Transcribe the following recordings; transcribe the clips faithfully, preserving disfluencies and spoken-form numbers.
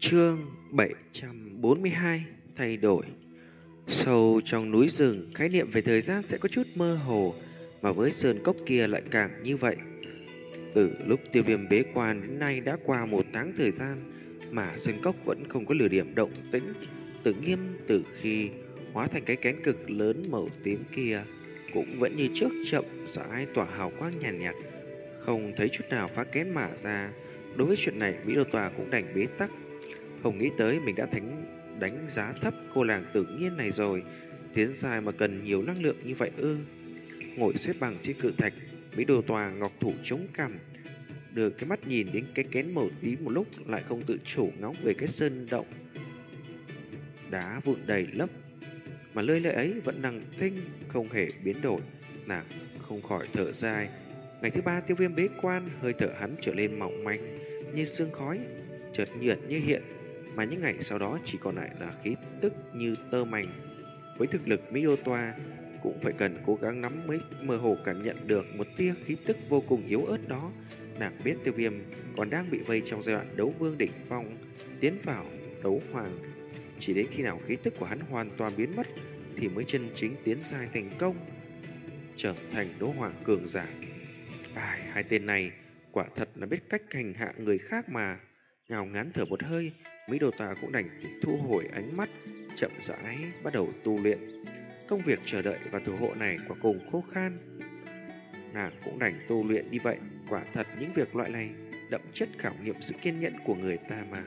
Chương bảy trăm bốn mươi hai. Thay đổi. Sâu trong núi rừng, khái niệm về thời gian sẽ có chút mơ hồ, mà với sơn cốc kia lại càng như vậy. Từ lúc Tiêu Viêm bế quan đến nay đã qua một tháng thời gian, mà sơn cốc vẫn không có lửa điểm động tĩnh. Tử Nghiêm từ khi hóa thành cái kén cực lớn màu tím kia cũng vẫn như trước chậm rãi tỏa hào quang nhàn nhạt, nhạt, không thấy chút nào phá kén mà ra. Đối với chuyện này, Mỹ Đô Tòa cũng đành bế tắc. Không nghĩ tới mình đã thánh đánh giá thấp cô làng Tử Nghiên này rồi. Tiến dài mà cần nhiều năng lượng như vậy ư? Ngồi xếp bằng trên cự thạch, Mỹ Đồ Tòa ngọc thủ chống cằm, đưa cái mắt nhìn đến cái kén màu tím một lúc, lại không tự chủ ngóng về cái sơn động đá vụn đầy lấp, mà lơi lơi ấy vẫn năng thinh không hề biến đổi. Nàng không khỏi thở dài. Ngày thứ ba Tiêu Viêm bế quan, hơi thở hắn trở lên mỏng manh như sương khói, chợt nhợt như hiện, mà những ngày sau đó chỉ còn lại là khí tức như tơ mảnh. Với thực lực Mỹ Đô Toa cũng phải cần cố gắng nắm mới mơ hồ cảm nhận được một tia khí tức vô cùng yếu ớt đó. Nàng biết Tiêu Viêm còn đang bị vây trong giai đoạn đấu vương đỉnh phong, tiến vào đấu hoàng. Chỉ đến khi nào khí tức của hắn hoàn toàn biến mất thì mới chân chính tiến giai thành công, trở thành đấu hoàng cường giả. Ai, hai tên này quả thật là biết cách hành hạ người khác mà. Ngào ngán thở một hơi, Mỹ Đồ Tà cũng đành thu hồi ánh mắt, chậm rãi bắt đầu tu luyện. Công việc chờ đợi và thủ hộ này quả cùng khô khan. Nàng cũng đành tu luyện như vậy. Quả thật những việc loại này đậm chất khảo nghiệm sự kiên nhẫn của người ta mà.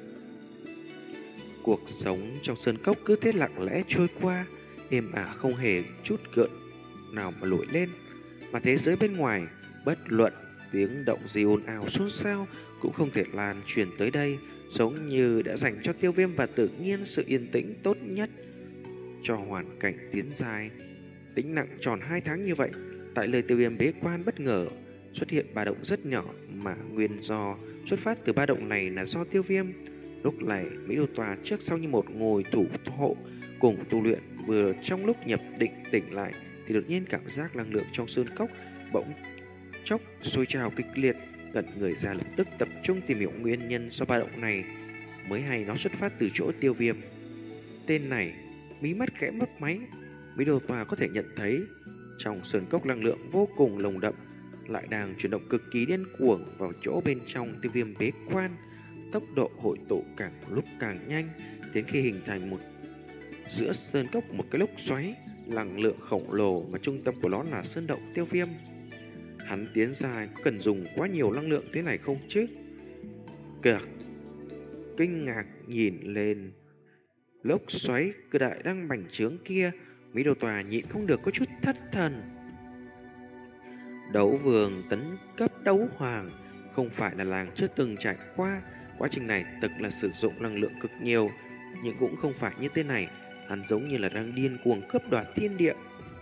Cuộc sống trong sơn cốc cứ thế lặng lẽ trôi qua, êm ả không hề chút gợn nào mà nổi lên. Mà thế giới bên ngoài, bất luận tiếng động gì ồn ào xôn xao cũng không thể lan truyền tới đây, giống như đã dành cho Tiêu Viêm và Tử Nghiên sự yên tĩnh tốt nhất. Cho hoàn cảnh tiến dài tĩnh nặng tròn hai tháng như vậy, tại lời Tiêu Viêm bế quan bất ngờ xuất hiện ba động rất nhỏ, mà nguyên do xuất phát từ ba động này là do Tiêu Viêm. Lúc này Mỹ Đô Tòa trước sau như một ngồi thủ hộ cùng tu luyện, vừa trong lúc nhập định tỉnh lại thì đột nhiên cảm giác năng lượng trong sơn cốc bỗng chốc sôi trào kịch liệt. Gần người ra lập tức tập trung tìm hiểu nguyên nhân do ba động này, mới hay nó xuất phát từ chỗ Tiêu Viêm. Tên này mí mắt khẽ mấp máy, Mỹ Đồ Tòa có thể nhận thấy trong sơn cốc năng lượng vô cùng nồng đậm lại đang chuyển động cực kỳ điên cuồng vào chỗ bên trong Tiêu Viêm bế quan. Tốc độ hội tụ càng lúc càng nhanh, đến khi hình thành một giữa sơn cốc một cái lốc xoáy năng lượng khổng lồ, mà trung tâm của nó là sơn động Tiêu Viêm. Hắn tiến dài có cần dùng quá nhiều năng lượng thế này không chứ? Cực kinh ngạc nhìn lên lốc xoáy cơ đại đang bành trướng kia, Mỹ Đồ Tòa nhịn không được có chút thất thần. Đấu vương tấn cấp đấu hoàng không phải là làng chưa từng trải qua. Quá trình này thực là sử dụng năng lượng cực nhiều, nhưng cũng không phải như thế này. Hắn giống như là đang điên cuồng cướp đoạt thiên địa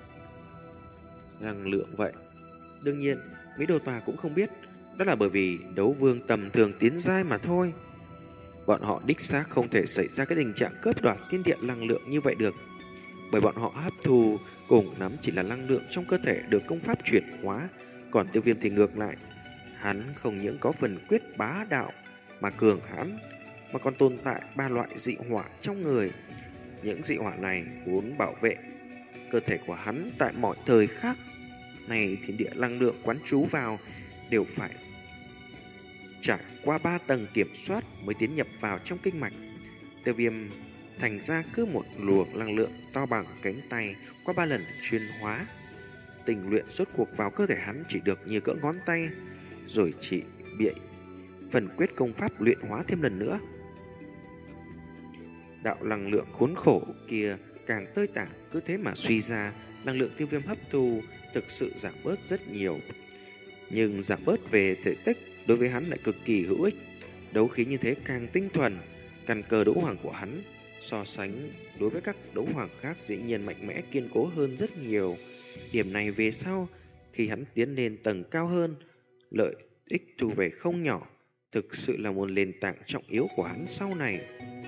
năng lượng vậy. Đương nhiên, Mỹ Đồ Tòa cũng không biết đó là bởi vì đấu vương tầm thường tiến giai mà thôi. Bọn họ đích xác không thể xảy ra cái tình trạng cướp đoạt thiên địa năng lượng như vậy được, bởi bọn họ hấp thu cùng nắm chỉ là năng lượng trong cơ thể được công pháp chuyển hóa. Còn Tiêu Viêm thì ngược lại, hắn không những có phần quyết bá đạo mà cường hãn, mà còn tồn tại ba loại dị hỏa trong người. Những dị hỏa này vốn bảo vệ cơ thể của hắn tại mọi thời khắc. Này thiên địa năng lượng quán trú vào đều phải trải qua ba tầng kiểm soát mới tiến nhập vào trong kinh mạch. Tiêu Viêm thành ra cứ một luồng năng lượng to bằng cánh tay qua ba lần chuyên hóa tình luyện rốt cuộc vào cơ thể hắn chỉ được như cỡ ngón tay, rồi chỉ bị phần quyết công pháp luyện hóa thêm lần nữa. Đạo năng lượng khốn khổ kia càng tơi tả cứ thế mà suy ra, năng lượng Tiêu Viêm hấp thu thực sự giảm bớt rất nhiều. Nhưng giảm bớt về thể tích đối với hắn lại cực kỳ hữu ích. Đấu khí như thế càng tinh thuần, căn cơ đấu hoàng của hắn so sánh đối với các đấu hoàng khác dĩ nhiên mạnh mẽ kiên cố hơn rất nhiều. Điểm này về sau khi hắn tiến lên tầng cao hơn, lợi ích thu về không nhỏ, thực sự là một nền tảng trọng yếu của hắn sau này.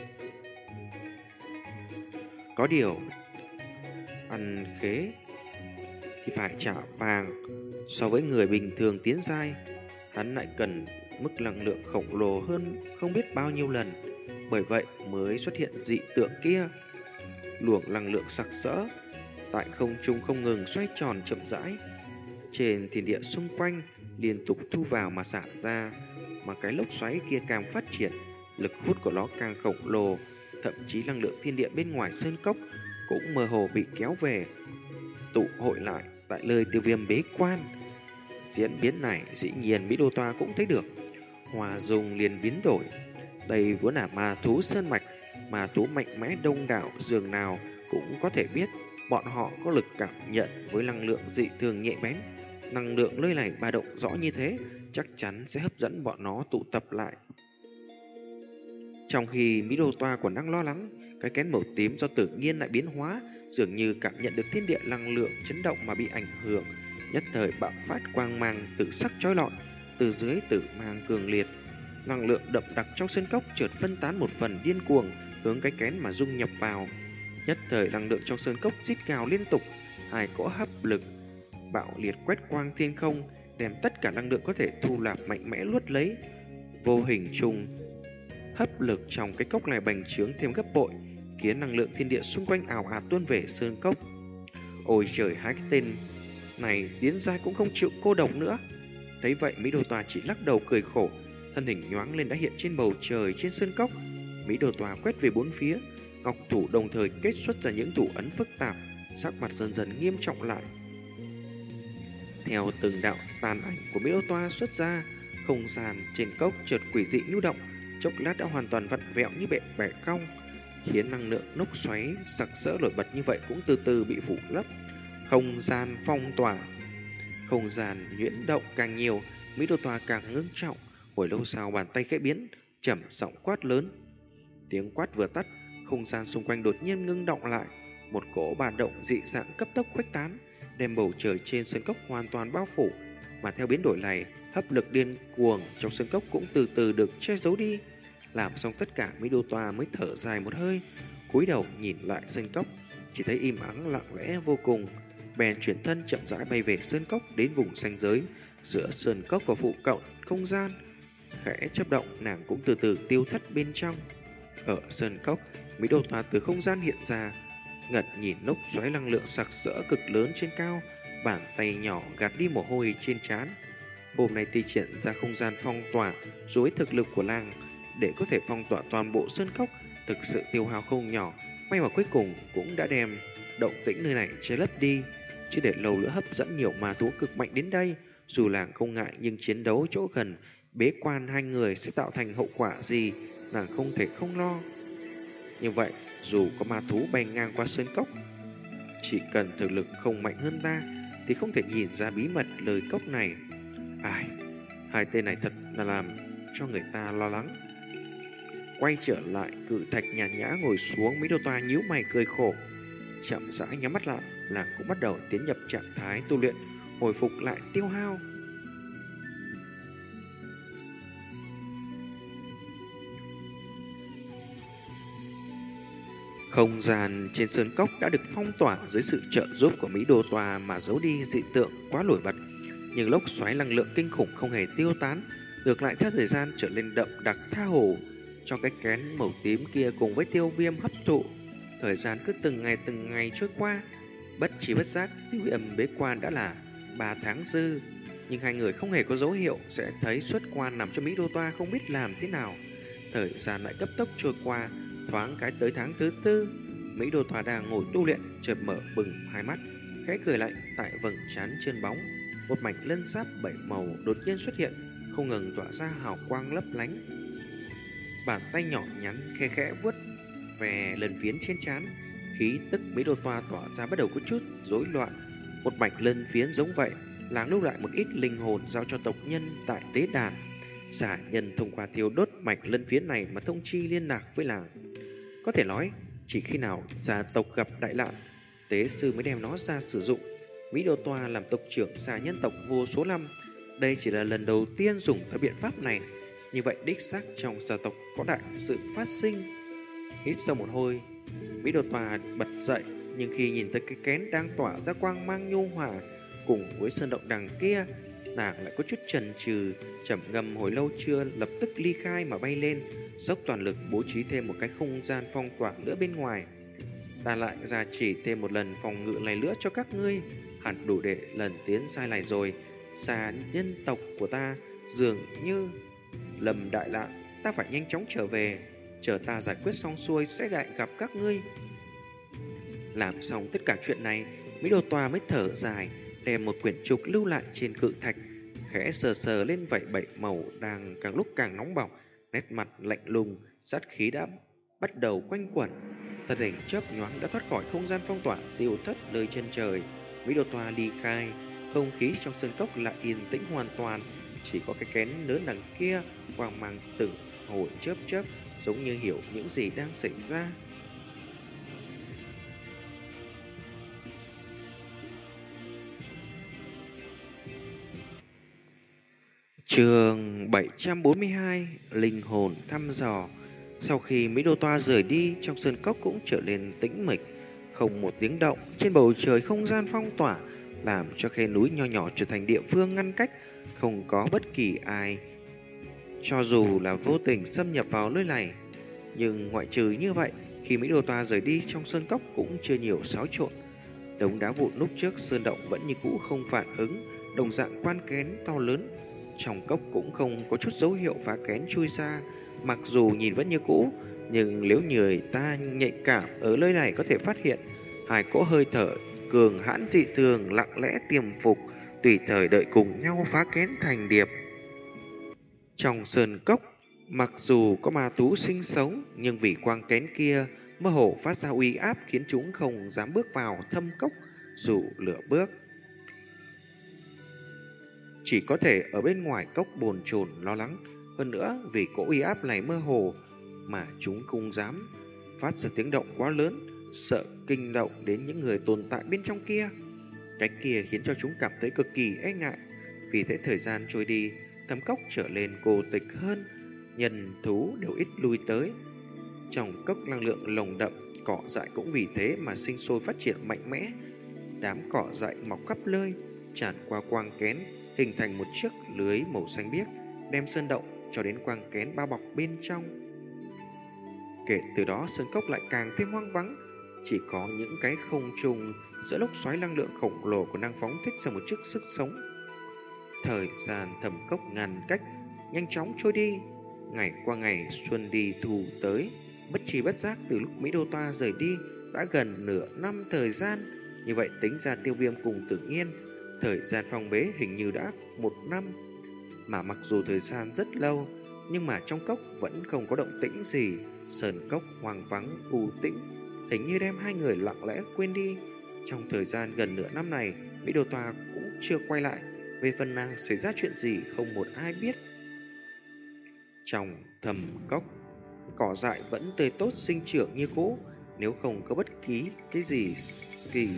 Có điều ăn khế thì phải trả vàng. So với người bình thường tiến giai, hắn lại cần mức năng lượng khổng lồ hơn không biết bao nhiêu lần. bởi vậy mới xuất hiện dị tượng kia. Luồng năng lượng sặc sỡ tại không trung không ngừng xoay tròn chậm rãi, trên thiên địa xung quanh liên tục thu vào mà xả ra, mà cái lốc xoáy kia càng phát triển, lực hút của nó càng khổng lồ, thậm chí năng lượng thiên địa bên ngoài sơn cốc cũng mơ hồ bị kéo về, tụ hội lại tại nơi Tiêu Viêm bế quan. Diễn biến này dĩ nhiên Mỹ Đô Toa cũng thấy được, hòa dung liền biến đổi. Đây vốn là ma thú sơn mạch, ma thú mạnh mẽ đông đảo dường nào cũng có thể biết bọn họ có lực cảm nhận với năng lượng dị thường nhạy bén. Năng lượng nơi này ba động rõ như thế, chắc chắn sẽ hấp dẫn bọn nó tụ tập lại. Trong khi Mỹ Đô Toa còn đang lo lắng, cái kén màu tím do tự nhiên lại biến hóa, dường như cảm nhận được thiên địa năng lượng chấn động mà bị ảnh hưởng, nhất thời bạo phát quang mang tự sắc chói lọi, từ dưới tử mang cường liệt. Năng lượng đậm đặc trong sơn cốc chợt phân tán một phần điên cuồng hướng cái kén mà dung nhập vào. Nhất thời năng lượng trong sơn cốc rít gào liên tục, hai cỗ hấp lực bạo liệt quét quang thiên không, đem tất cả năng lượng có thể thu nạp mạnh mẽ luốt lấy. Vô hình chung, hấp lực trong cái cốc này bành trướng thêm gấp bội, khiến năng lượng thiên địa xung quanh ảo ạt tuôn về sơn cốc. Ôi trời, hai cái tên này tiến giai cũng không chịu cô độc nữa. Thấy vậy, Mỹ Đô Tòa chỉ lắc đầu cười khổ, thân hình nhoáng lên đã hiện trên bầu trời trên sơn cốc. Mỹ Đô Tòa quét về bốn phía, ngọc thủ đồng thời kết xuất ra những thủ ấn phức tạp, sắc mặt dần dần nghiêm trọng lại. Theo từng đạo tàn ảnh của Mỹ Đô Toa xuất ra, không gian trên cốc chợt quỷ dị nhu động, chốc lát đã hoàn toàn vặn vẹo như bệ bẻ cong, khiến năng lượng nốc xoáy sặc sỡ nổi bật như vậy cũng từ từ bị phủ lấp. Không gian phong tỏa, không gian nhuyễn động càng nhiều, Mỹ Đô Toa càng ngưng trọng. Hồi lâu sau, bàn tay khẽ biến, trầm giọng quát lớn. Tiếng quát vừa tắt, không gian xung quanh đột nhiên ngưng động lại, một cỗ bà động dị dạng cấp tốc khuếch tán, đem bầu trời trên sơn cốc hoàn toàn bao phủ. Mà theo biến đổi này, hấp lực điên cuồng trong sơn cốc cũng từ từ được che giấu đi. Làm xong tất cả, Mỹ Đô Toa mới thở dài một hơi, cúi đầu nhìn lại sơn cốc, chỉ thấy im ắng lặng lẽ vô cùng. Bèn chuyển thân chậm rãi bay về sơn cốc, đến vùng ranh giới giữa sơn cốc và phụ cận không gian. Khẽ chớp động, nàng cũng từ từ tiêu thất bên trong. Ở sơn cốc, Mỹ Đô Toa từ không gian hiện ra, ngật nhìn nốc xoáy năng lượng sặc sỡ cực lớn trên cao, bàn tay nhỏ gạt đi mồ hôi trên trán. Hôm nay thi triển ra không gian phong tỏa với thực lực của nàng để có thể phong tỏa toàn bộ sơn cốc, thực sự tiêu hao không nhỏ. May mà cuối cùng cũng đã đem động tĩnh nơi này che lấp đi, chứ để lâu nữa hấp dẫn nhiều ma thú cực mạnh đến đây, dù nàng không ngại nhưng chiến đấu chỗ gần bế quan hai người sẽ tạo thành hậu quả gì, nàng không thể không lo. Như vậy, dù có ma thú bay ngang qua sơn cốc, chỉ cần thực lực không mạnh hơn ta thì không thể nhìn ra bí mật lời cốc này. Ai, hai tên này thật là làm cho người ta lo lắng. Quay trở lại, cự thạch nhàn nhã ngồi xuống, Mỹ Đô Toa nhíu mày cười khổ, chậm rãi nhắm mắt lại, nàng cũng bắt đầu tiến nhập trạng thái tu luyện, hồi phục lại tiêu hao. Không gian trên sơn cốc đã được phong tỏa dưới sự trợ giúp của Mỹ Đô Toa mà giấu đi dị tượng quá nổi bật, nhưng lốc xoáy năng lượng kinh khủng không hề tiêu tán, ngược lại theo thời gian trở nên đậm đặc tha hồ cho cái kén màu tím kia cùng với Tiêu Viêm hấp thụ. Thời gian cứ từng ngày từng ngày trôi qua, bất trí bất giác Tiêu Viêm bế quan đã là ba tháng dư, nhưng hai người không hề có dấu hiệu sẽ thấy xuất quan, nằm cho Mỹ Đô Toa không biết làm thế nào. Thời gian lại cấp tốc trôi qua, thoáng cái tới tháng thứ tư, Mỹ Đô Toa đang ngồi tu luyện, chợt mở bừng hai mắt, khẽ cười lạnh. Tại vầng trán chân bóng, một mảnh lân giáp bảy màu đột nhiên xuất hiện, không ngừng tỏa ra hào quang lấp lánh. Bàn tay nhỏ nhắn khe khẽ vuốt về lần phiến trên trán, khí tức Mỹ Đô Toa tỏa ra bắt đầu có chút rối loạn. Một mảnh lân phiến giống vậy, làng lưu lại một ít linh hồn giao cho tộc nhân tại tế đàn. Giả nhân thông qua thiêu đốt mảnh lân phiến này mà thông chi liên lạc với làng. Có thể nói, chỉ khi nào gia tộc gặp đại nạn, tế sư mới đem nó ra sử dụng. Mỹ Đô Toa làm tộc trưởng xà nhân tộc vô số năm, đây chỉ là lần đầu tiên dùng tới biện pháp này. Như vậy đích xác trong gia tộc có đại sự phát sinh. Hít sâu một hơi, Mỹ Đô Toa bật dậy, nhưng khi nhìn thấy cái kén đang tỏa ra quang mang nhu hòa cùng với sơn động đằng kia, Nàng lại có chút chần chừ, trầm ngâm hồi lâu chưa lập tức ly khai mà bay lên, dốc toàn lực bố trí thêm một cái không gian phong tỏa nữa bên ngoài. Ta lại ra chỉ thêm một lần phòng ngự này nữa cho các ngươi, hẳn đủ để lần tiến sai này rồi. Xà nhân tộc của ta dường như lầm đại nạn, ta phải nhanh chóng trở về, chờ ta giải quyết xong xuôi sẽ lại gặp các ngươi. Làm xong tất cả chuyện này, Mỹ Đồ Tòa mới thở dài, đem một quyển trục lưu lại trên cự thạch, khẽ sờ sờ lên vảy bậy màu đang càng lúc càng nóng bỏng, nét mặt lạnh lùng, sát khí đã bắt đầu quanh quẩn. Thân hình chớp nhoáng đã thoát khỏi không gian phong tỏa, tiêu thất nơi chân trời. Mỹ Đồ Tòa ly khai, không khí trong sơn cốc lại yên tĩnh hoàn toàn, chỉ có cái kén lớn đằng kia quang mang từng hồi chớp chớp, giống như hiểu những gì đang xảy ra. Chương bảy trăm bốn mươi hai, Linh hồn thăm dò. Sau khi Mỹ Đô Toa rời đi, trong sơn cốc cũng trở nên tĩnh mịch, không một tiếng động. Trên bầu trời không gian phong tỏa, làm cho khe núi nho nhỏ trở thành địa phương ngăn cách, không có bất kỳ ai, cho dù là vô tình xâm nhập vào nơi này. Nhưng ngoại trừ như vậy, khi Mỹ Đô Toa rời đi, trong sơn cốc cũng chưa nhiều xáo trộn. Đống đá vụn núp trước sơn động vẫn như cũ không phản ứng, đồng dạng quan kén to lớn. Trong cốc cũng không có chút dấu hiệu phá kén chui ra, mặc dù nhìn vẫn như cũ, nhưng nếu người ta nhạy cảm ở nơi này có thể phát hiện hai cỗ hơi thở cường hãn dị thường lặng lẽ tiềm phục, tùy thời đợi cùng nhau phá kén thành điệp. Trong sơn cốc, mặc dù có ma thú sinh sống, nhưng vì quang kén kia mơ hồ phát ra uy áp khiến chúng không dám bước vào thâm cốc dù lửa bước. Chỉ có thể ở bên ngoài cốc bồn chồn lo lắng. Hơn nữa vì cỗ uy áp này mơ hồ mà chúng không dám phát ra tiếng động quá lớn, sợ kinh động đến những người tồn tại bên trong kia. Cái kia khiến cho chúng cảm thấy cực kỳ e ngại. Vì thế thời gian trôi đi, thâm cốc trở nên cô tịch hơn, nhân thú đều ít lui tới. Trong cốc năng lượng lồng đậm, cỏ dại cũng vì thế mà sinh sôi phát triển mạnh mẽ. Đám cỏ dại mọc khắp nơi, tràn qua quang kén, hình thành một chiếc lưới màu xanh biếc, đem sơn động cho đến quang kén bao bọc bên trong. Kể từ đó, sơn cốc lại càng thêm hoang vắng, chỉ có những cái không trùng giữa lốc xoáy năng lượng khổng lồ của năng phóng thích ra một chút sức sống. Thời gian thầm cốc ngàn cách nhanh chóng trôi đi, ngày qua ngày xuân đi thu tới, bất tri bất giác từ lúc Mỹ Đô Toa rời đi đã gần nửa năm thời gian. Như vậy tính ra Tiêu Viêm cùng Tử Nghiên, thời gian phong bế hình như đã một năm. Mà mặc dù thời gian rất lâu, nhưng mà trong cốc vẫn không có động tĩnh gì. Sơn cốc hoang vắng u tĩnh, hình như đem hai người lặng lẽ quên đi. Trong thời gian gần nửa năm này, Mỹ Đô Toa cũng chưa quay lại. Về phần nàng xảy ra chuyện gì không một ai biết. Trong thầm cốc, cỏ dại vẫn tươi tốt sinh trưởng như cũ, nếu không có bất kỳ cái gì kỳ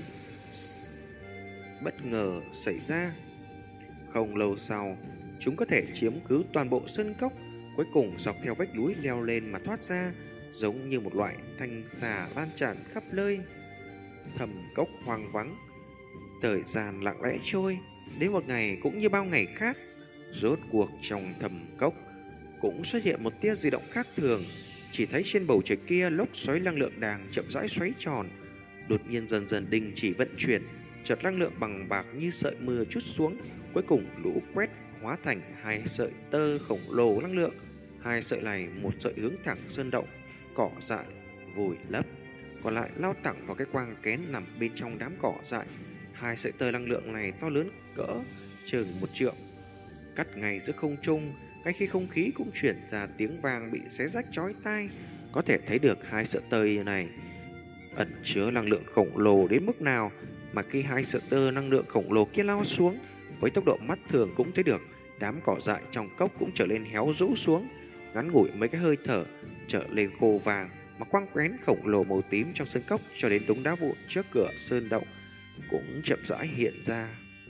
bất ngờ xảy ra. Không lâu sau, chúng có thể chiếm cứ toàn bộ sơn cốc, cuối cùng dọc theo vách núi leo lên mà thoát ra, giống như một loại thanh xà lan tràn khắp nơi. Thầm cốc hoang vắng, thời gian lặng lẽ trôi, đến một ngày cũng như bao ngày khác. Rốt cuộc trong thầm cốc cũng xuất hiện một tia di động khác thường. Chỉ thấy trên bầu trời kia lốc xoáy năng lượng đang chậm rãi xoáy tròn, đột nhiên dần dần đình chỉ vận chuyển, chợt năng lượng bằng bạc như sợi mưa trút xuống, cuối cùng lũ quét hóa thành hai sợi tơ khổng lồ năng lượng. Hai sợi này, một sợi hướng thẳng sơn động, cỏ dại vùi lấp, còn lại lao thẳng vào cái quang kén nằm bên trong đám cỏ dại. Hai sợi tơ năng lượng này to lớn cỡ chừng một trượng, cắt ngay giữa không trung. Ngay khi không khí cũng chuyển ra tiếng vang bị xé rách chói tai, có thể thấy được hai sợi tơ này ẩn chứa năng lượng khổng lồ đến mức nào. Mà khi hai sợi tơ năng lượng khổng lồ kia lao xuống, với tốc độ mắt thường cũng thấy được, đám cỏ dại trong cốc cũng trở lên héo rũ xuống, ngắn ngủi mấy cái hơi thở trở lên khô vàng. Mà quang quén khổng lồ màu tím trong sân cốc cho đến đống đá vụn trước cửa sơn động cũng chậm rãi hiện ra.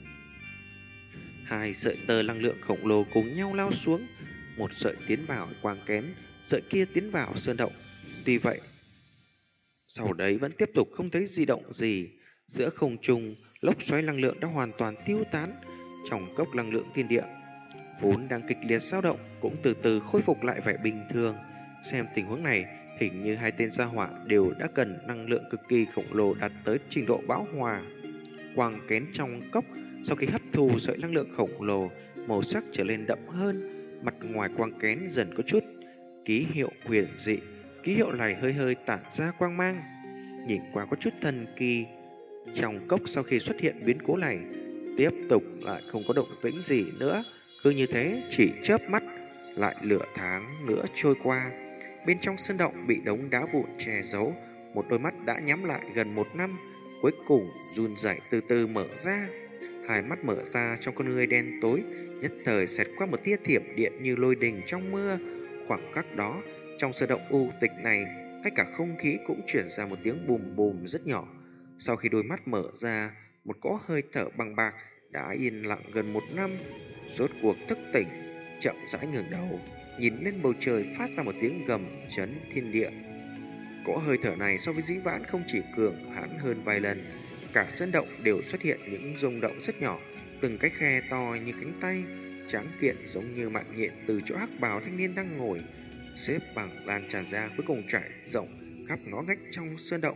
Hai sợi tơ năng lượng khổng lồ cùng nhau lao xuống, một sợi tiến vào quang kén, sợi kia tiến vào sơn động. Tuy vậy, sau đấy vẫn tiếp tục không thấy di động gì. Giữa không trung, lốc xoáy năng lượng đã hoàn toàn tiêu tán, trong cốc năng lượng thiên địa vốn đang kịch liệt dao động cũng từ từ khôi phục lại vẻ bình thường. Xem tình huống này, hình như hai tên gia hỏa đều đã cần năng lượng cực kỳ khổng lồ đạt tới trình độ bão hòa. Quang kén trong cốc sau khi hấp thu sợi năng lượng khổng lồ, màu sắc trở lên đậm hơn, mặt ngoài quang kén dần có chút ký hiệu huyền dị. Ký hiệu này hơi hơi tản ra quang mang, nhìn qua có chút thần kỳ. Trong cốc sau khi xuất hiện biến cố này, tiếp tục lại không có động tĩnh gì nữa. Cứ như thế chỉ chớp mắt, lại nửa tháng nữa trôi qua. Bên trong sơn động bị đống đá vụn che giấu, một đôi mắt đã nhắm lại gần một năm, cuối cùng run rẩy từ từ mở ra. Hai mắt mở ra trong con ngươi đen tối, nhất thời xẹt qua một tia thiểm điện như lôi đình trong mưa. Khoảng khắc đó, trong sơn động u tịch này, ngay cả không khí cũng chuyển ra một tiếng bùm bùm rất nhỏ. Sau khi đôi mắt mở ra, một cỗ hơi thở bằng bạc đã yên lặng gần một năm, rốt cuộc thức tỉnh, chậm rãi ngẩng đầu, nhìn lên bầu trời phát ra một tiếng gầm chấn thiên địa. Cỗ hơi thở này so với dĩ vãng không chỉ cường hãn hơn vài lần, cả sơn động đều xuất hiện những rung động rất nhỏ, từng cái khe to như cánh tay, tráng kiện giống như mạng nhện từ chỗ hắc bào thanh niên đang ngồi, xếp bằng lan tràn ra cuối cùng trải rộng khắp ngõ ngách trong sơn động.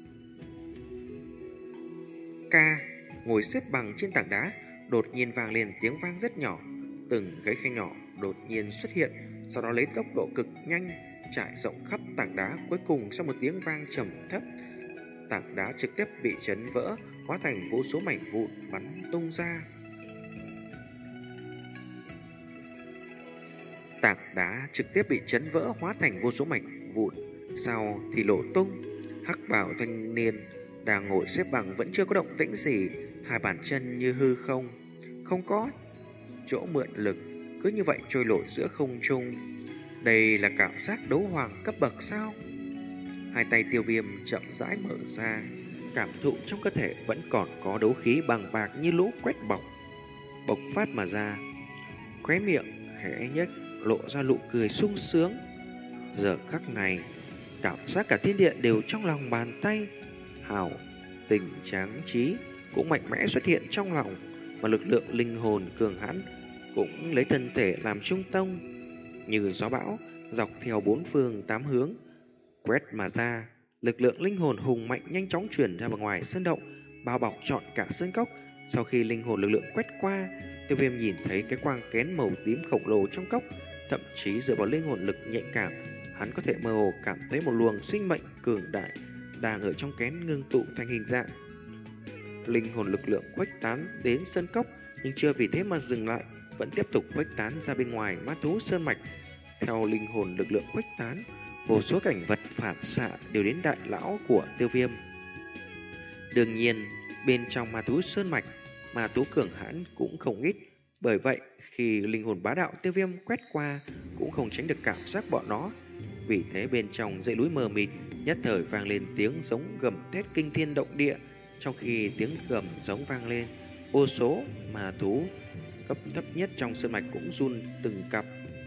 Ca ngồi xếp bằng trên tảng đá, đột nhiên vang lên tiếng vang rất nhỏ, từng cái khe nhỏ đột nhiên xuất hiện, sau đó lấy tốc độ cực nhanh trải rộng khắp tảng đá, cuối cùng sau một tiếng vang trầm thấp, tảng đá trực tiếp bị chấn vỡ, hóa thành vô số mảnh vụn bắn tung ra. Tảng đá trực tiếp bị chấn vỡ hóa thành vô số mảnh vụn, sau thì nổ tung. Hắc bào thanh niên đang ngồi xếp bằng vẫn chưa có động tĩnh gì, hai bàn chân như hư không, không có chỗ mượn lực, cứ như vậy trôi nổi giữa không trung. Đây là cảm giác đấu hoàng cấp bậc sao? Hai tay Tiêu Viêm chậm rãi mở ra, cảm thụ trong cơ thể vẫn còn có đấu khí bằng bạc như lũ quét bọc, bộc phát mà ra. Khóe miệng khẽ nhếch lộ ra nụ cười sung sướng. Giờ khắc này, cảm giác cả thiên địa đều trong lòng bàn tay. Hào tình tráng trí cũng mạnh mẽ xuất hiện trong lòng, mà lực lượng linh hồn cường hãn cũng lấy thân thể làm trung tâm, như gió bão dọc theo bốn phương tám hướng quét mà ra. Lực lượng linh hồn hùng mạnh nhanh chóng truyền ra bên ngoài sơn động, bao bọc trọn cả sơn cốc. Sau khi linh hồn lực lượng quét qua, Tiêu Viêm nhìn thấy cái quang kén màu tím khổng lồ trong cốc. Thậm chí dựa vào linh hồn lực nhạy cảm, hắn có thể mơ hồ cảm thấy một luồng sinh mệnh cường đại đang ở trong kén ngưng tụ thành hình dạng. Linh hồn lực lượng khuếch tán đến sơn cốc, nhưng chưa vì thế mà dừng lại, vẫn tiếp tục khuếch tán ra bên ngoài ma thú sơn mạch. Theo linh hồn lực lượng khuếch tán, vô số cảnh vật phản xạ đều đến đại lão của Tiêu Viêm. Đương nhiên, bên trong ma thú sơn mạch, ma thú cường hãn cũng không ít. Bởi vậy, khi linh hồn bá đạo Tiêu Viêm quét qua, cũng không tránh được cảm giác bọn nó. Vì thế bên trong dãy núi mờ mịt, nhất thời vang lên tiếng giống gầm thét kinh thiên động địa. Trong khi tiếng gầm giống vang lên, vô số ma thú cấp thấp nhất trong sơn mạch cũng run từng cặp.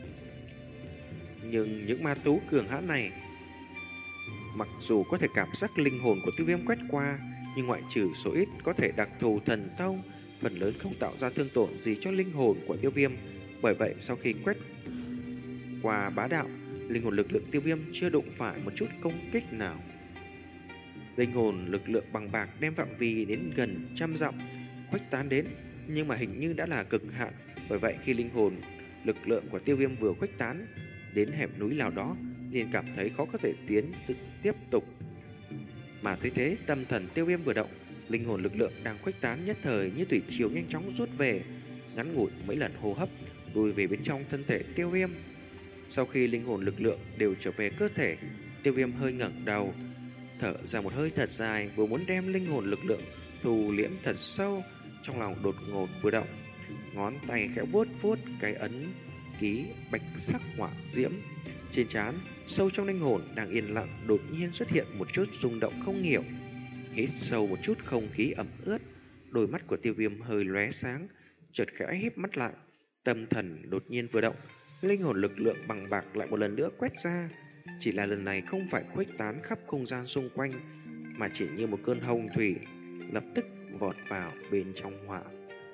Nhưng những ma thú cường hãn này, mặc dù có thể cảm giác linh hồn của Tiêu Viêm quét qua, nhưng ngoại trừ số ít có thể đặc thù thần thông, phần lớn không tạo ra thương tổn gì cho linh hồn của Tiêu Viêm. Bởi vậy sau khi quét qua bá đạo, linh hồn lực lượng Tiêu Viêm chưa đụng phải một chút công kích nào. Linh hồn lực lượng bằng bạc đem phạm vi đến gần trăm dặm khuếch tán đến, nhưng mà hình như đã là cực hạn. Bởi vậy khi linh hồn lực lượng của Tiêu Viêm vừa khuếch tán đến hẻm núi nào đó, liền cảm thấy khó có thể tiến tiếp tục. Mà thấy thế, tâm thần Tiêu Viêm vừa động, linh hồn lực lượng đang khuếch tán nhất thời như thủy triều nhanh chóng rút về, ngắn ngủi mấy lần hô hấp, lùi về bên trong thân thể Tiêu Viêm. Sau khi linh hồn lực lượng đều trở về cơ thể, Tiêu Viêm hơi ngẩng đầu, thở ra một hơi thật dài, vừa muốn đem linh hồn lực lượng thu liễm thật sâu. Trong lòng đột ngột vừa động, ngón tay khẽ vuốt vuốt cái ấn ký bạch sắc hỏa diễm trên trán. Sâu trong linh hồn đang yên lặng đột nhiên xuất hiện một chút rung động không hiểu. Hít sâu một chút không khí ẩm ướt, đôi mắt của Tiêu Viêm hơi lóe sáng, chợt khẽ híp mắt lại. Tâm thần đột nhiên vừa động, linh hồn lực lượng bằng bạc lại một lần nữa quét ra. Chỉ là lần này không phải khuếch tán khắp không gian xung quanh, mà chỉ như một cơn hồng thủy lập tức vọt vào bên trong hỏa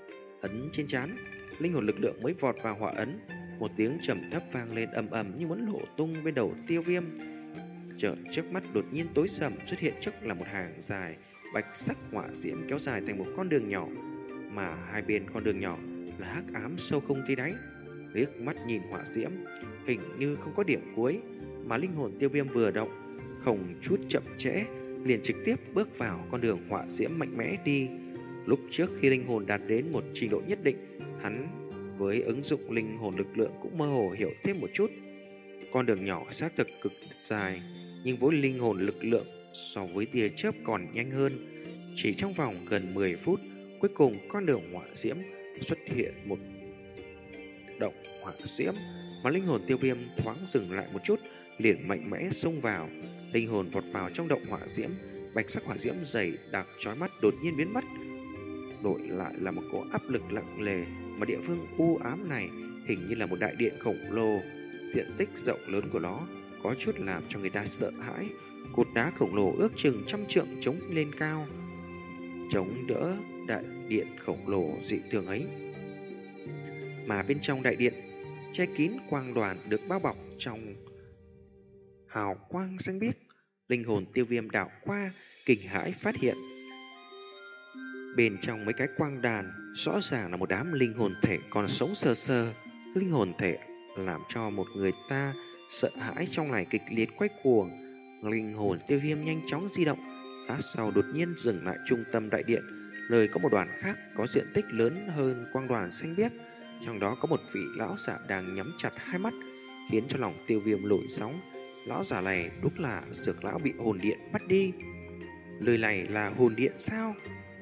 ấn trên trán, linh hồn lực lượng mới vọt vào hỏa ấn. Một tiếng trầm thấp vang lên ầm ầm như muốn nổ tung bên đầu Tiêu Viêm. Chợt trước mắt đột nhiên tối sầm, xuất hiện trước là một hàng dài bạch sắc hỏa diễm kéo dài thành một con đường nhỏ, mà hai bên con đường nhỏ là hắc ám sâu không thấy đáy. Liếc mắt nhìn hỏa diễm, hình như không có điểm cuối, mà linh hồn Tiêu Viêm vừa động, không chút chậm trễ, liền trực tiếp bước vào con đường hỏa diễm mạnh mẽ đi. Lúc trước khi linh hồn đạt đến một trình độ nhất định, hắn với ứng dụng linh hồn lực lượng cũng mơ hồ hiểu thêm một chút. Con đường nhỏ xác thực cực dài, nhưng với linh hồn lực lượng so với tia chớp còn nhanh hơn. Chỉ trong vòng gần mười phút, cuối cùng con đường hỏa diễm xuất hiện một động hỏa diễm, mà linh hồn Tiêu Viêm thoáng dừng lại một chút, liền mạnh mẽ xông vào. Linh hồn vọt vào trong động hỏa diễm, bạch sắc hỏa diễm dày đặc chói mắt đột nhiên biến mất, đổi lại là một cỗ áp lực nặng nề, mà địa phương u ám này hình như là một đại điện khổng lồ. Diện tích rộng lớn của nó có chút làm cho người ta sợ hãi. Cột đá khổng lồ ước chừng trăm trượng chống lên cao, chống đỡ đại điện khổng lồ dị thường ấy. Mà bên trong đại điện, che kín quang đoàn được bao bọc trong hào quang xanh biếc. Linh hồn Tiêu Viêm đảo qua, kinh hãi phát hiện bên trong mấy cái quang đàn rõ ràng là một đám linh hồn thể còn sống sờ sờ. Linh hồn thể làm cho một người ta sợ hãi trong này kịch liệt quay cuồng. Linh hồn Tiêu Viêm nhanh chóng di động, lát sau đột nhiên dừng lại trung tâm đại điện, nơi có một đoàn khác có diện tích lớn hơn quang đoàn xanh biếc. Trong đó có một vị lão giả đang nhắm chặt hai mắt, khiến cho lòng Tiêu Viêm nổi sóng. Lão giả này đúng là Dược lão bị hồn điện bắt đi. Lời này là hồn điện sao?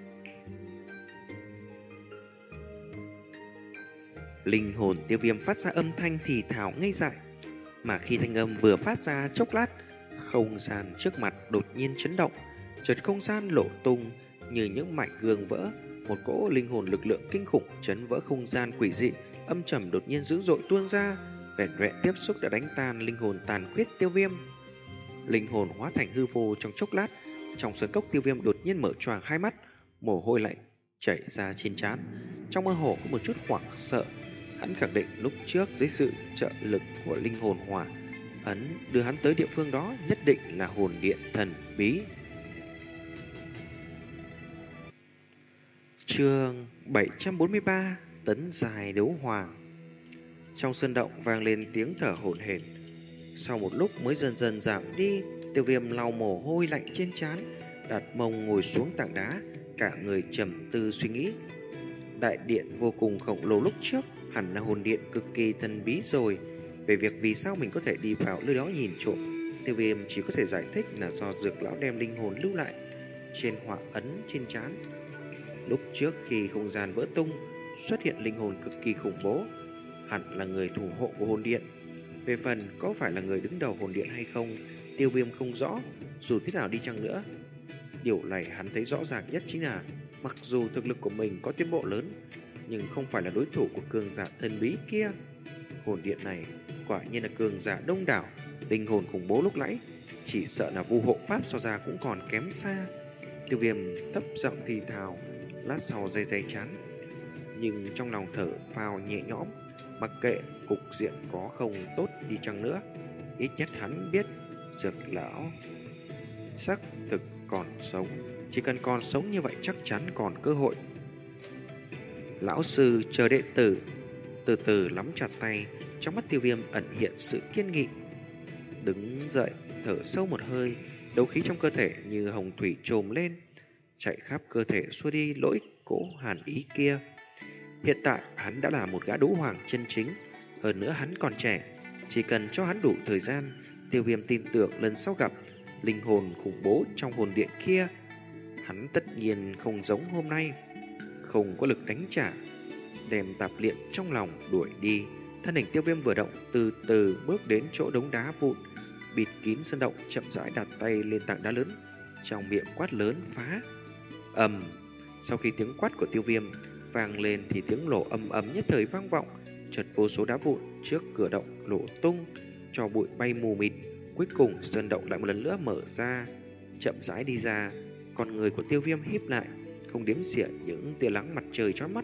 Linh hồn Tiêu Viêm phát ra âm thanh thì thào ngây dại, mà khi thanh âm vừa phát ra chốc lát, không gian trước mặt đột nhiên chấn động, chợt không gian lộ tung như những mảnh gương vỡ. Một cỗ linh hồn lực lượng kinh khủng chấn vỡ không gian quỷ dị, âm trầm đột nhiên dữ dội tuôn ra, vẻn vẹn tiếp xúc đã đánh tan linh hồn tàn khuyết Tiêu Viêm. Linh hồn hóa thành hư vô trong chốc lát. Trong sơn cốc, Tiêu Viêm đột nhiên mở choàng hai mắt, mồ hôi lạnh chảy ra trên trán, trong mơ hồ có một chút hoảng sợ. Hắn khẳng định lúc trước dưới sự trợ lực của linh hồn hỏa ấn đưa hắn tới địa phương đó nhất định là hồn điện thần bí. Chương bảy trăm bốn mươi ba, tấn dài đấu hoàng. Trong sơn động vang lên tiếng thở hổn hển. Sau một lúc mới dần dần giảm đi. Tiêu Viêm lau mồ hôi lạnh trên trán, đặt mông ngồi xuống tảng đá, cả người trầm tư suy nghĩ. Đại điện vô cùng khổng lồ lúc trước hẳn là hồn điện cực kỳ thần bí rồi. Về việc vì sao mình có thể đi vào nơi đó nhìn trộm, Tiêu Viêm chỉ có thể giải thích là do Dược lão đem linh hồn lưu lại trên hỏa ấn trên trán. Lúc trước khi không gian vỡ tung, xuất hiện linh hồn cực kỳ khủng bố, hẳn là người thủ hộ của hồn điện. Về phần có phải là người đứng đầu hồn điện hay không, Tiêu Viêm không rõ. Dù thế nào đi chăng nữa, điều này hắn thấy rõ ràng nhất chính là mặc dù thực lực của mình có tiến bộ lớn, nhưng không phải là đối thủ của cường giả thần bí kia. Hồn điện này quả nhiên là cường giả đông đảo, linh hồn khủng bố lúc nãy chỉ sợ là vu hộ pháp so ra cũng còn kém xa. Tiêu Viêm thấp giọng thì thào, lát sau dây dây chán, nhưng trong lòng thở phào nhẹ nhõm. Mặc kệ cục diện có không tốt đi chăng nữa, ít nhất hắn biết Dược lão xác thực còn sống. Chỉ cần còn sống như vậy chắc chắn còn cơ hội. Lão sư chờ đệ tử. Từ từ nắm chặt tay, trong mắt Tiêu Viêm ẩn hiện sự kiên nghị. Đứng dậy, thở sâu một hơi, đấu khí trong cơ thể như hồng thủy trồm lên, chạy khắp cơ thể xua đi lỗi cỗ hàn ý kia. Hiện tại hắn đã là một gã đấu hoàng chân chính, hơn nữa hắn còn trẻ. Chỉ cần cho hắn đủ thời gian, Tiêu Viêm tin tưởng lần sau gặp linh hồn khủng bố trong hồn điện kia, hắn tất nhiên không giống hôm nay, không có lực đánh trả, đem tạp niệm trong lòng đuổi đi. Thân hình Tiêu Viêm vừa động, từ từ bước đến chỗ đống đá vụn bịt kín sân động, chậm rãi đặt tay lên tảng đá lớn, trong miệng quát lớn phá. Ầm. Sau khi tiếng quát của Tiêu Viêm vang lên thì tiếng nổ ầm ầm nhất thời vang vọng, chợt vô số đá vụn trước cửa động nổ tung, cho bụi bay mù mịt. Cuối cùng sơn động lại một lần nữa mở ra, chậm rãi đi ra. Con người của Tiêu Viêm híp lại, không đếm xỉa những tia nắng mặt trời chói mắt,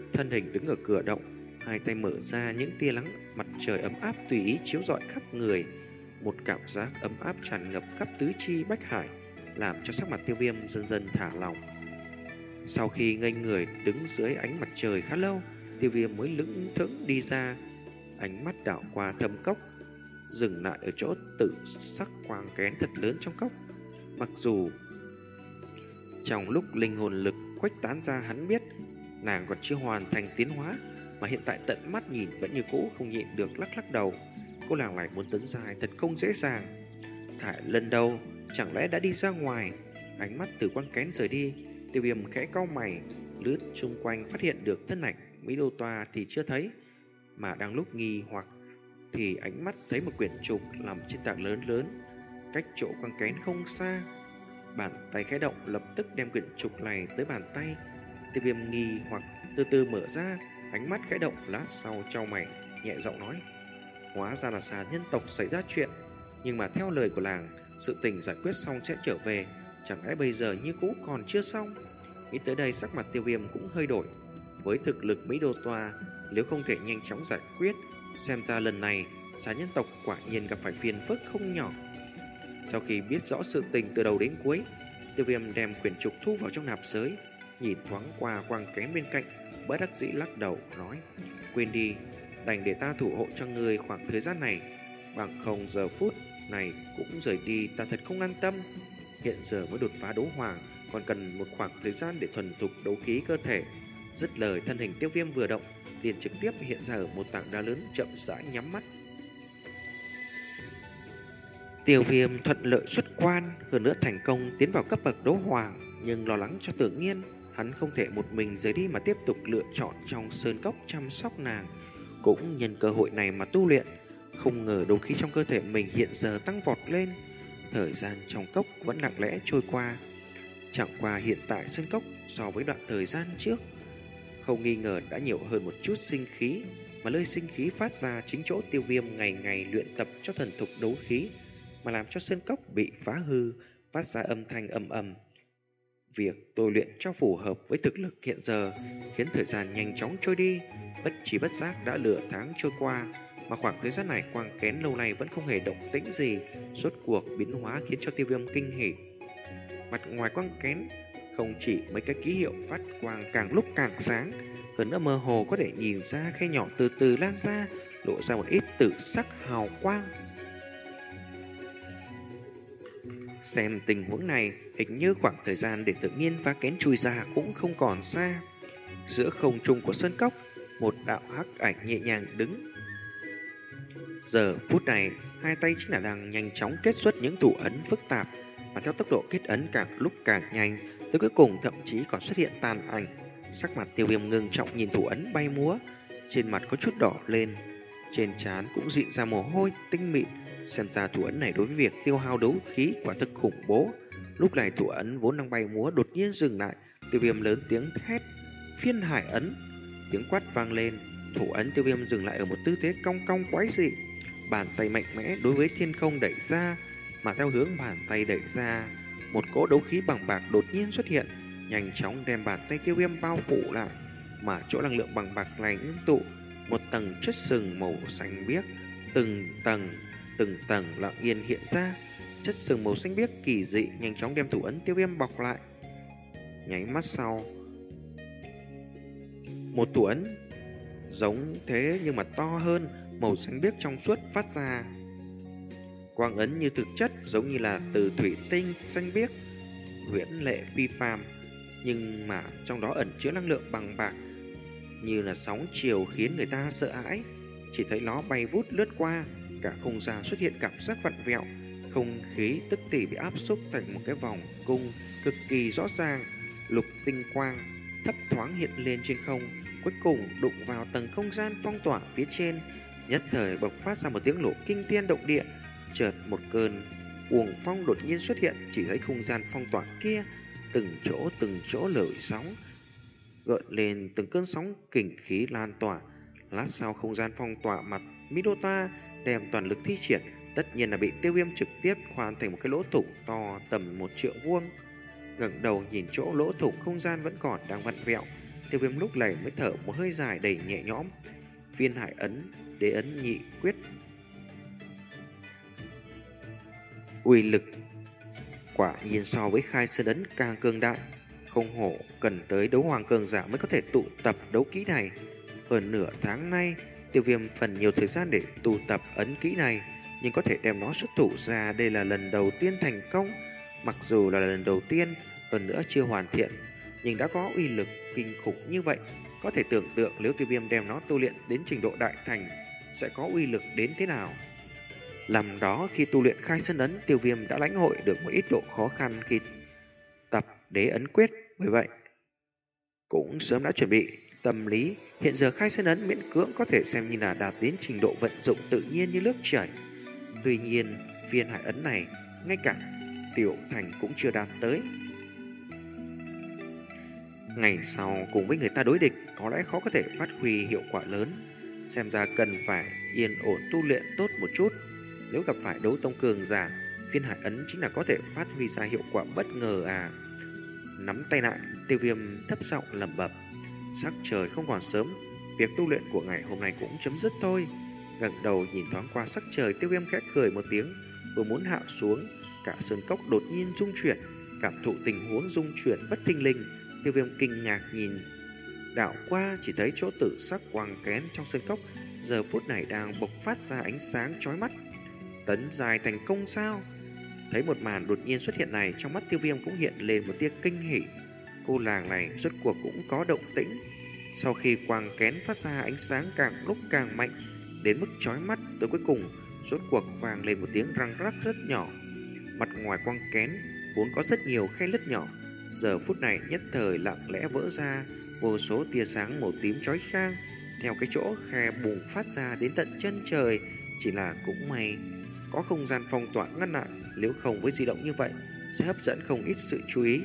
thân hình đứng ở cửa động, hai tay mở ra, những tia nắng mặt trời ấm áp tùy ý chiếu rọi khắp người. Một cảm giác ấm áp tràn ngập khắp tứ chi bách hải, làm cho sắc mặt Tiêu Viêm dần dần thả lỏng. Sau khi ngây người đứng dưới ánh mặt trời khá lâu, Tiêu Viêm mới lững thững đi ra, ánh mắt đảo qua thâm cốc, dừng lại ở chỗ tự sắc quang kén thật lớn trong cốc. Mặc dù trong lúc linh hồn lực khuếch tán ra, hắn biết nàng còn chưa hoàn thành tiến hóa, mà hiện tại tận mắt nhìn vẫn như cũ, không nhịn được lắc lắc đầu. Cô nàng lại muốn tấn dài thật không dễ dàng. Thải lần đầu chẳng lẽ đã đi ra ngoài? Ánh mắt từ quang kén rời đi, Tiêu Viêm khẽ cau mày, lướt xung quanh phát hiện được thân ảnh Mỹ Đô Toa thì chưa thấy, mà đang lúc nghi hoặc thì ánh mắt thấy một quyển trục nằm trên tảng lớn lớn cách chỗ quang kén không xa. Bàn tay khẽ động, lập tức đem quyển trục này tới bàn tay. Tiêu Viêm nghi hoặc từ từ mở ra, ánh mắt khẽ động, lát sau chau mày, nhẹ giọng nói: hóa ra là xà nhân tộc xảy ra chuyện, nhưng mà theo lời của làng, sự tình giải quyết xong sẽ trở về, chẳng lẽ bây giờ như cũ còn chưa xong? Nghĩ tới đây, sắc mặt Tiêu Viêm cũng hơi đổi. Với thực lực Mỹ Đô Toa, nếu không thể nhanh chóng giải quyết, xem ra lần này xà nhân tộc quả nhiên gặp phải phiền phức không nhỏ. Sau khi biết rõ sự tình từ đầu đến cuối, Tiêu Viêm đem quyển trục thu vào trong nạp giới, nhìn thoáng qua quang kén bên cạnh, bất đắc dĩ lắc đầu nói: quên đi, đành để ta thủ hộ cho người khoảng thời gian này, bằng không giờ phút này cũng rời đi ta thật không an tâm. Hiện giờ mới đột phá đấu hoàng, còn cần một khoảng thời gian để thuần thục đấu khí cơ thể. Dứt lời, thân hình Tiêu Viêm vừa động, liền trực tiếp hiện ra ở một tảng đá lớn, chậm rãi nhắm mắt. Tiêu Viêm thuận lợi xuất quan, hơn nữa thành công tiến vào cấp bậc đấu hoàng, nhưng lo lắng cho Tưởng Nhiên, hắn không thể một mình rời đi mà tiếp tục lựa chọn trong sơn cốc chăm sóc nàng, cũng nhân cơ hội này mà tu luyện. Không ngờ đấu khí trong cơ thể mình hiện giờ tăng vọt lên. Thời gian trong cốc vẫn lặng lẽ trôi qua, chẳng qua hiện tại sơn cốc so với đoạn thời gian trước không nghi ngờ đã nhiều hơn một chút sinh khí, mà nơi sinh khí phát ra chính chỗ Tiêu Viêm ngày ngày luyện tập cho thần thục đấu khí, mà làm cho sơn cốc bị phá hư, phát ra âm thanh ầm ầm. Việc tôi luyện cho phù hợp với thực lực hiện giờ khiến thời gian nhanh chóng trôi đi, bất trí bất giác đã nửa tháng trôi qua, mà khoảng thời gian này quang kén lâu nay vẫn không hề động tĩnh gì. Rốt cuộc biến hóa khiến cho Tiêu Viêm kinh hỉ. Mặt ngoài quang kén không chỉ mấy cái ký hiệu phát quang càng lúc càng sáng, hơn nữa mơ hồ có thể nhìn ra khe nhỏ từ từ lan ra, lộ ra một ít tự sắc hào quang. Xem tình huống này, hình như khoảng thời gian để tự nhiên phá kén chui ra cũng không còn xa. Giữa không trung của sơn cốc, một đạo hắc ảnh nhẹ nhàng đứng. Giờ phút này, hai tay chính là đang nhanh chóng kết xuất những thủ ấn phức tạp, mà theo tốc độ kết ấn càng lúc càng nhanh, tới cuối cùng thậm chí còn xuất hiện tàn ảnh. Sắc mặt Tiêu Viêm ngưng trọng nhìn thủ ấn bay múa, trên mặt có chút đỏ lên, trên trán cũng rịn ra mồ hôi tinh mịn. Xem ra thủ ấn này đối với việc tiêu hao đấu khí quả thực khủng bố. Lúc này thủ ấn vốn đang bay múa đột nhiên dừng lại, Tiêu Viêm lớn tiếng thét: phiên hải ấn! Tiếng quát vang lên, thủ ấn Tiêu Viêm dừng lại ở một tư thế cong cong quái dị, bàn tay mạnh mẽ đối với thiên không đẩy ra, mà theo hướng bàn tay đẩy ra, một cỗ đấu khí bằng bạc đột nhiên xuất hiện, nhanh chóng đem bàn tay Tiêu Viêm bao phủ lại, mà chỗ năng lượng bằng bạc này ngưng tụ một tầng chất sừng màu xanh biếc, từng tầng từng tầng lặng yên hiện ra. Chất sừng màu xanh biếc kỳ dị nhanh chóng đem thủ ấn Tiêu Viêm bọc lại. Nháy mắt sau, một thủ ấn giống thế nhưng mà to hơn, màu xanh biếc trong suốt phát ra. Quang ấn như thực chất giống như là từ thủy tinh xanh biếc, huyễn lệ phi phàm, nhưng mà trong đó ẩn chứa năng lượng bằng bạc, như là sóng chiều khiến người ta sợ hãi. Chỉ thấy nó bay vút lướt qua, cả không gian xuất hiện cảm giác vặn vẹo, không khí tức thì bị áp xúc thành một cái vòng cung cực kỳ rõ ràng. Lục tinh quang thấp thoáng hiện lên trên không, cuối cùng đụng vào tầng không gian phong tỏa phía trên, nhất thời bộc phát ra một tiếng nổ kinh thiên động địa. Chợt một cơn cuồng phong đột nhiên xuất hiện, chỉ thấy không gian phong tỏa kia từng chỗ từng chỗ nổi sóng, gợn lên từng cơn sóng kình khí lan tỏa. Lát sau không gian phong tỏa mặt Midota đem toàn lực thi triển, tất nhiên là bị Tiêu Viêm trực tiếp khoan thành một cái lỗ thủng to tầm một triệu vuông. Ngẩng đầu nhìn chỗ lỗ thủng không gian vẫn còn đang vặn vẹo, Tiêu Viêm lúc này mới thở một hơi dài đầy nhẹ nhõm. Viên hải ấn, đế ấn nhị quyết, uy lực quả nhiên so với khai sơn ấn càng cường đại. Không hổ cần tới đấu hoàng cường giả mới có thể tụ tập đấu kỹ này. Hơn nửa tháng nay, Tiêu Viêm phần nhiều thời gian để tụ tập ấn kỹ này, nhưng có thể đem nó xuất thủ ra đây là lần đầu tiên thành công. Mặc dù là lần đầu tiên, hơn nữa chưa hoàn thiện, nhưng đã có uy lực kinh khủng như vậy. Có thể tưởng tượng nếu Tiêu Viêm đem nó tu luyện đến trình độ đại thành sẽ có uy lực đến thế nào. Làm đó khi tu luyện khai sơn ấn, Tiêu Viêm đã lãnh hội được một ít độ khó khăn khi tập đế ấn quyết, bởi vậy cũng sớm đã chuẩn bị tâm lý. Hiện giờ khai sơn ấn miễn cưỡng có thể xem như là đạt đến trình độ vận dụng tự nhiên như nước chảy. Tuy nhiên viên hải ấn này ngay cả tiểu thành cũng chưa đạt tới. Ngày sau cùng với người ta đối địch có lẽ khó có thể phát huy hiệu quả lớn. Xem ra cần phải yên ổn tu luyện tốt một chút. Nếu gặp phải đấu tông cường giả, viên hải ấn chính là có thể phát huy ra hiệu quả bất ngờ à. Nắm tay lại, Tiêu Viêm thấp giọng lẩm bẩm. Sắc trời không còn sớm, việc tu luyện của ngày hôm nay cũng chấm dứt thôi. Ngẩng đầu nhìn thoáng qua sắc trời, Tiêu Viêm khẽ cười một tiếng, vừa muốn hạ xuống, cả sơn cốc đột nhiên rung chuyển. Cảm thụ tình huống rung chuyển bất thình lình, Tiêu Viêm kinh ngạc nhìn đảo qua, chỉ thấy chỗ tử sắc quang kén trong sơn cốc giờ phút này đang bộc phát ra ánh sáng chói mắt. Tấn dài thành công sao? Thấy một màn đột nhiên xuất hiện này, trong mắt Tiêu Viêm cũng hiện lên một tia kinh hỉ. Cô làng này rốt cuộc cũng có động tĩnh. Sau khi quang kén phát ra ánh sáng càng lúc càng mạnh, đến mức chói mắt, tới cuối cùng rốt cuộc vang lên một tiếng răng rắc rất nhỏ. Mặt ngoài quang kén vốn có rất nhiều khe nứt nhỏ, giờ phút này nhất thời lặng lẽ vỡ ra, vô số tia sáng màu tím chói chang theo cái chỗ khe bùng phát ra đến tận chân trời. Chỉ là cũng may có không gian phong tỏa ngăn lại, nếu không với di động như vậy sẽ hấp dẫn không ít sự chú ý.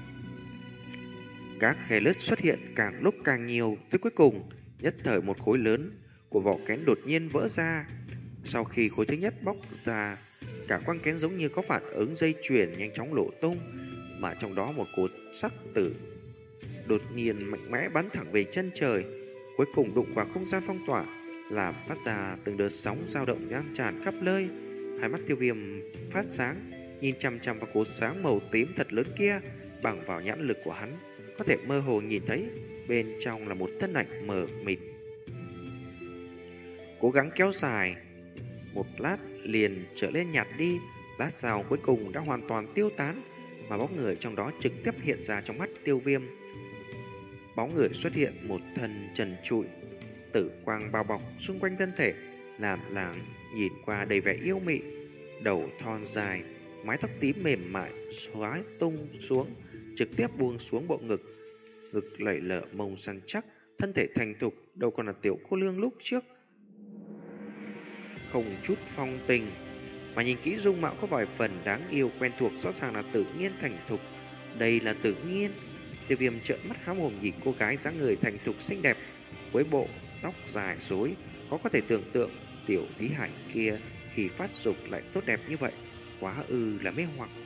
Các khe nứt xuất hiện càng lúc càng nhiều, tới cuối cùng nhất thời một khối lớn của vỏ kén đột nhiên vỡ ra. Sau khi khối thứ nhất bóc ra, cả quang kén giống như có phản ứng dây chuyền nhanh chóng nổ tung, mà trong đó một cột sắc tử đột nhiên mạnh mẽ bắn thẳng về chân trời, cuối cùng đụng vào không gian phong tỏa, làm phát ra từng đợt sóng dao động lan tràn khắp nơi. Hai mắt Tiêu Viêm phát sáng, nhìn chăm chăm vào cột sáng màu tím thật lớn kia. Bằng vào nhãn lực của hắn, có thể mơ hồ nhìn thấy bên trong là một thân ảnh mờ mịt. Cố gắng kéo dài một lát liền trở lên nhạt đi, lát sau cuối cùng đã hoàn toàn tiêu tán, mà bóng người trong đó trực tiếp hiện ra trong mắt Tiêu Viêm. Bóng người xuất hiện một thân trần trụi, tử quang bao bọc xung quanh thân thể, làm làng nhìn qua đầy vẻ yêu mị. Đầu thon dài, mái tóc tím mềm mại xóa tung xuống, trực tiếp buông xuống bộ ngực. Ngực lẩy lở mông săn chắc, thân thể thành thục, đâu còn là tiểu cô nương lúc trước. Không chút phong tình, mà nhìn kỹ dung mạo có vài phần đáng yêu quen thuộc, rõ ràng là tự nhiên thành thục. Đây là tự nhiên. Tiêu Viêm trợn mắt há mồm nhìn cô gái dáng người thành thục xinh đẹp với bộ tóc dài rối, có có thể tưởng tượng tiểu Thí Hải kia khi phát dục lại tốt đẹp như vậy, quá ư là mê hoặc.